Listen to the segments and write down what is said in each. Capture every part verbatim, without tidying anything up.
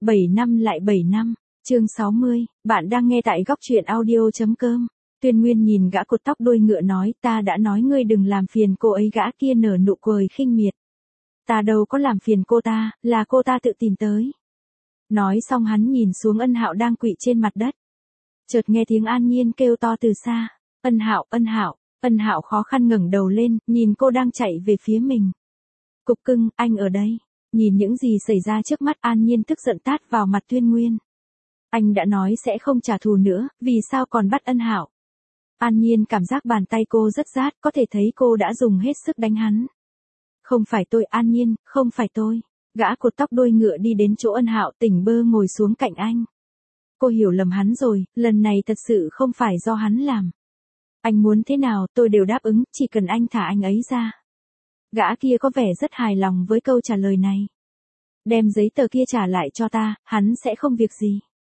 bảy năm lại bảy năm, chương sáu mươi, bạn đang nghe tại góc truyện audio chấm com. Tuyên Nguyên nhìn gã cột tóc đuôi ngựa nói, ta đã nói ngươi đừng làm phiền cô ấy. Gã kia nở nụ cười khinh miệt. Ta đâu có làm phiền cô ta, là cô ta tự tìm tới. Nói xong hắn nhìn xuống Ân Hạo đang quỵ trên mặt đất. Chợt nghe tiếng An Nhiên kêu to từ xa, Ân Hạo, Ân Hạo. Ân Hạo khó khăn ngẩng đầu lên, nhìn cô đang chạy về phía mình. Cục cưng, anh ở đây. Nhìn những gì xảy ra trước mắt, An Nhiên tức giận tát vào mặt Tuyên Nguyên. Anh đã nói sẽ không trả thù nữa, vì sao còn bắt Ân Hạo? An Nhiên cảm giác bàn tay cô rất rát, có thể thấy cô đã dùng hết sức đánh hắn. Không phải tôi, An Nhiên, không phải tôi. Gã cột tóc đuôi ngựa đi đến chỗ Ân Hạo, tỉnh bơ ngồi xuống cạnh anh. Cô hiểu lầm hắn rồi, lần này thật sự không phải do hắn làm. Anh muốn thế nào tôi đều đáp ứng, chỉ cần anh thả anh ấy ra. Gã kia có vẻ rất hài lòng với câu trả lời này. Đem giấy tờ kia trả lại cho ta, hắn sẽ không việc gì.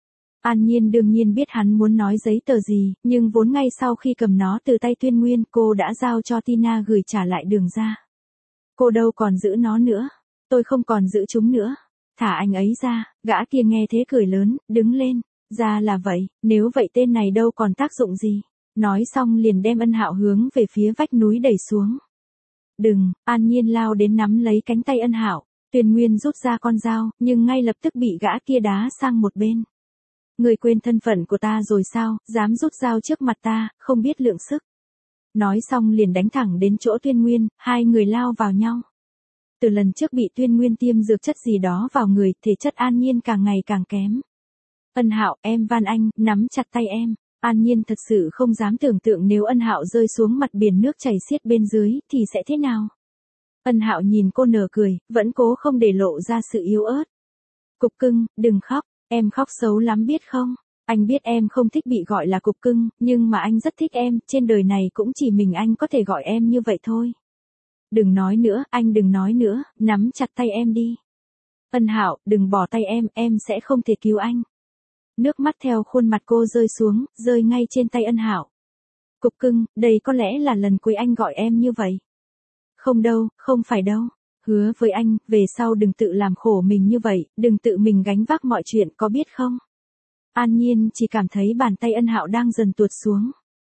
An Nhiên đương nhiên biết hắn muốn nói giấy tờ gì, nhưng vốn ngay sau khi cầm nó từ tay Tuyên Nguyên, cô đã giao cho Tina gửi trả lại Đường ra. Cô đâu còn giữ nó nữa. Tôi không còn giữ chúng nữa. Thả anh ấy ra. Gã kia nghe thế cười lớn, đứng lên. Ra là vậy, nếu vậy tên này đâu còn tác dụng gì. Nói xong liền đem Ân Hạo hướng về phía vách núi đẩy xuống. Đừng, An Nhiên lao đến nắm lấy cánh tay Ân Hạo. Tuyên Nguyên rút ra con dao, nhưng ngay lập tức bị gã kia đá sang một bên. Người quên thân phận của ta rồi sao, dám rút dao trước mặt ta, không biết lượng sức. Nói xong liền đánh thẳng đến chỗ Tuyên Nguyên, hai người lao vào nhau. Từ lần trước bị Tuyên Nguyên tiêm dược chất gì đó vào người, thể chất An Nhiên càng ngày càng kém. Ân Hạo, em van anh, nắm chặt tay em. An Nhiên thật sự không dám tưởng tượng nếu Ân Hạo rơi xuống mặt biển nước chảy xiết bên dưới, thì sẽ thế nào. Ân Hạo nhìn cô nở cười, vẫn cố không để lộ ra sự yếu ớt. Cục cưng, đừng khóc, em khóc xấu lắm biết không? Anh biết em không thích bị gọi là cục cưng, nhưng mà anh rất thích em, trên đời này cũng chỉ mình anh có thể gọi em như vậy thôi. Đừng nói nữa, anh đừng nói nữa, nắm chặt tay em đi. Ân Hạo, đừng bỏ tay em, em sẽ không thể cứu anh. Nước mắt theo khuôn mặt cô rơi xuống, rơi ngay trên tay Ân Hạo. Cục cưng, đây có lẽ là lần cuối anh gọi em như vậy. Không đâu, không phải đâu. Hứa với anh, về sau đừng tự làm khổ mình như vậy, đừng tự mình gánh vác mọi chuyện, có biết không? An Nhiên chỉ cảm thấy bàn tay Ân Hạo đang dần tuột xuống.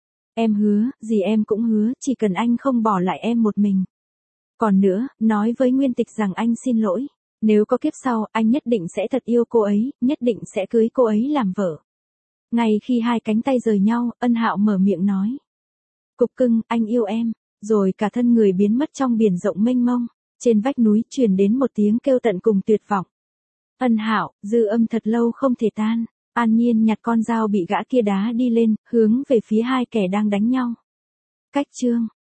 Em hứa, gì em cũng hứa, chỉ cần anh không bỏ lại em một mình. Còn nữa, nói với Nguyên Tịch rằng anh xin lỗi. Nếu có kiếp sau, anh nhất định sẽ thật yêu cô ấy, nhất định sẽ cưới cô ấy làm vợ. Ngay khi hai cánh tay rời nhau, Ân Hạo mở miệng nói. Cục cưng, anh yêu em. Rồi cả thân người biến mất trong biển rộng mênh mông. Trên vách núi truyền đến một tiếng kêu tận cùng tuyệt vọng. Ân Hạo, dư âm thật lâu không thể tan. An Nhiên nhặt con dao bị gã kia đá đi lên, hướng về phía hai kẻ đang đánh nhau. Cách chương